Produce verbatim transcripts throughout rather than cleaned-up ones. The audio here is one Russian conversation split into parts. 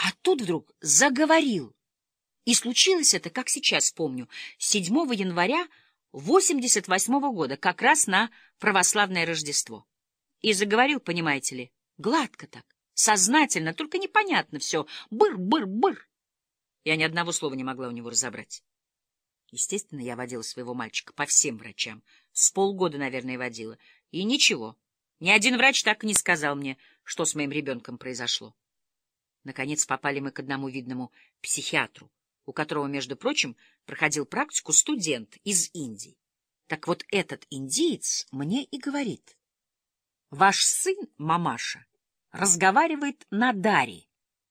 А тут вдруг заговорил. И случилось это, как сейчас помню, седьмого января восемьдесят восьмого года, как раз на православное Рождество. И заговорил, понимаете ли, гладко так, сознательно, только непонятно все. Быр-быр-быр. Я ни одного слова не могла у него разобрать. Естественно, я водила своего мальчика по всем врачам. С полгода, наверное, водила. И ничего. Ни один врач так и не сказал мне, что с моим ребенком произошло. Наконец попали мы к одному видному психиатру, у которого, между прочим, проходил практику студент из Индии. Так вот этот индиец мне и говорит: ваш сын, мамаша, разговаривает на дари.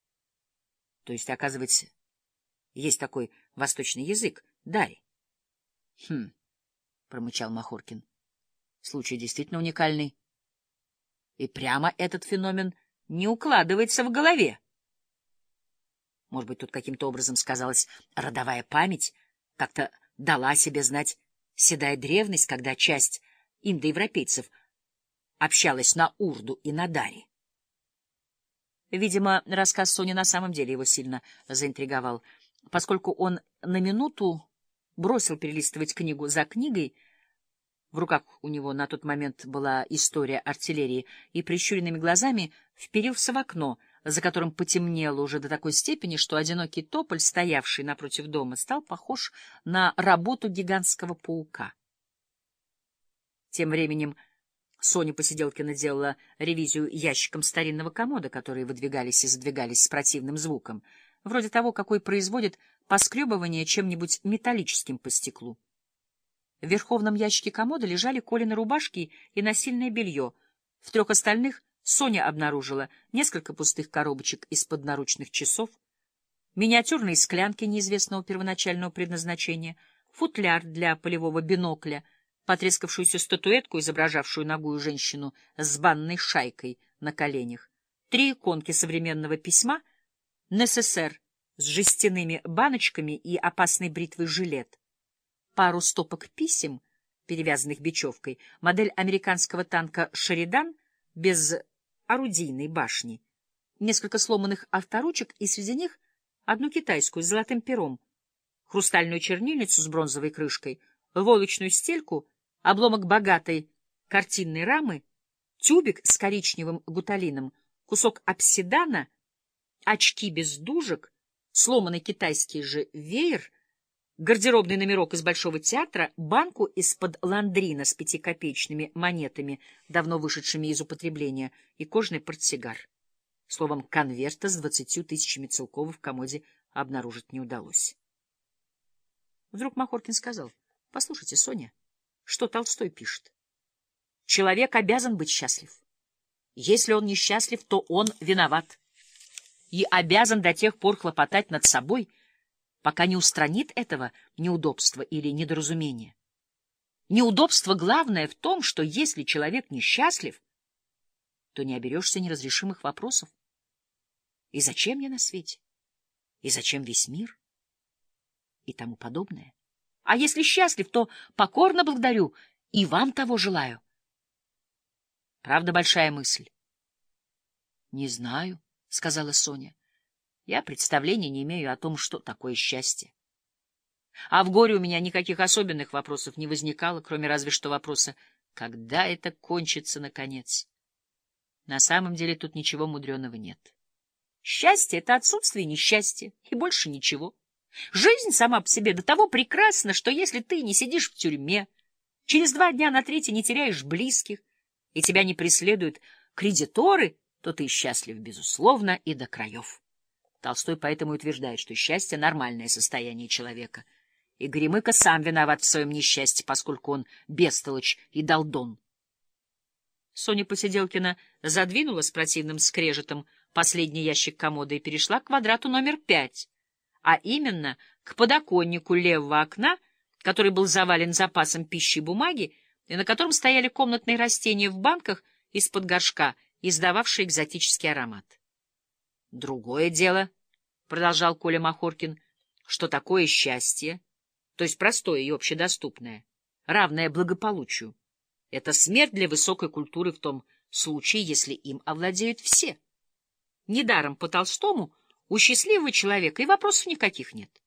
То есть, оказывается, есть такой восточный язык — дари. — Хм, — промычал Махоркин, — случай действительно уникальный. И прямо этот феномен не укладывается в голове. Может быть, тут каким-то образом сказалась родовая память, как-то дала о себе знать седая древность, когда часть индоевропейцев общалась на урду и на дари. Видимо, рассказ Сони на самом деле его сильно заинтриговал, поскольку он на минуту бросил перелистывать книгу за книгой. В руках у него на тот момент была история артиллерии, и прищуренными глазами вперился в окно, за которым потемнело уже до такой степени, что одинокий тополь, стоявший напротив дома, стал похож на работу гигантского паука. Тем временем Соня Посиделкина делала ревизию ящикам старинного комода, которые выдвигались и задвигались с противным звуком, вроде того, какой производит поскребывание чем-нибудь металлическим по стеклу. В верховном ящике комода лежали Колины рубашки и насильное белье. В трех остальных Соня обнаружила несколько пустых коробочек из-под наручных часов, миниатюрные склянки неизвестного первоначального предназначения, футляр для полевого бинокля, потрескавшуюся статуэтку, изображавшую нагую женщину с банной шайкой на коленях, три иконки современного письма, НССР с жестяными баночками и опасной бритвой жилет, пару стопок писем, перевязанных бечевкой, модель американского танка «Шеридан» без орудийной башни, несколько сломанных авторучек и среди них одну китайскую с золотым пером, хрустальную чернильницу с бронзовой крышкой, волочную стельку, обломок богатой картинной рамы, тюбик с коричневым гуталином, кусок обсидана, очки без дужек, сломанный китайский же веер, гардеробный номерок из Большого театра, банку из-под ландрина с пятикопеечными монетами, давно вышедшими из употребления, и кожаный портсигар. Словом, конверта с двадцатью тысячами целковых в комоде обнаружить не удалось. Вдруг Махоркин сказал: — Послушайте, Соня, что Толстой пишет? Человек обязан быть счастлив. Если он несчастлив, то он виноват. И обязан до тех пор хлопотать над собой, пока не устранит этого неудобства или недоразумения. Неудобство главное в том, что если человек несчастлив, то не оберешься неразрешимых вопросов. И зачем я на свете? И зачем весь мир? И тому подобное. А если счастлив, то покорно благодарю и вам того желаю. Правда, большая мысль? — Не знаю, — сказала Соня. Я представления не имею о том, что такое счастье. А в горе у меня никаких особенных вопросов не возникало, кроме разве что вопроса, когда это кончится, наконец. На самом деле тут ничего мудреного нет. Счастье — это отсутствие несчастья, и больше ничего. Жизнь сама по себе до того прекрасна, что если ты не сидишь в тюрьме, через два дня на третий не теряешь близких, и тебя не преследуют кредиторы, то ты счастлив, безусловно, и до краев. Толстой поэтому утверждает, что счастье — нормальное состояние человека. И Горемыка сам виноват в своем несчастье, поскольку он бестолочь и долдон. Соня Посиделкина задвинула с противным скрежетом последний ящик комода и перешла к квадрату номер пять, а именно к подоконнику левого окна, который был завален запасом пищи и бумаги, и на котором стояли комнатные растения в банках из-под горшка, издававшие экзотический аромат. Другое дело, — продолжал Коля Махоркин, — что такое счастье, то есть простое и общедоступное, равное благополучию. Это смерть для высокой культуры в том случае, если им овладеют все. Недаром по Толстому У счастливого человека и вопросов никаких нет.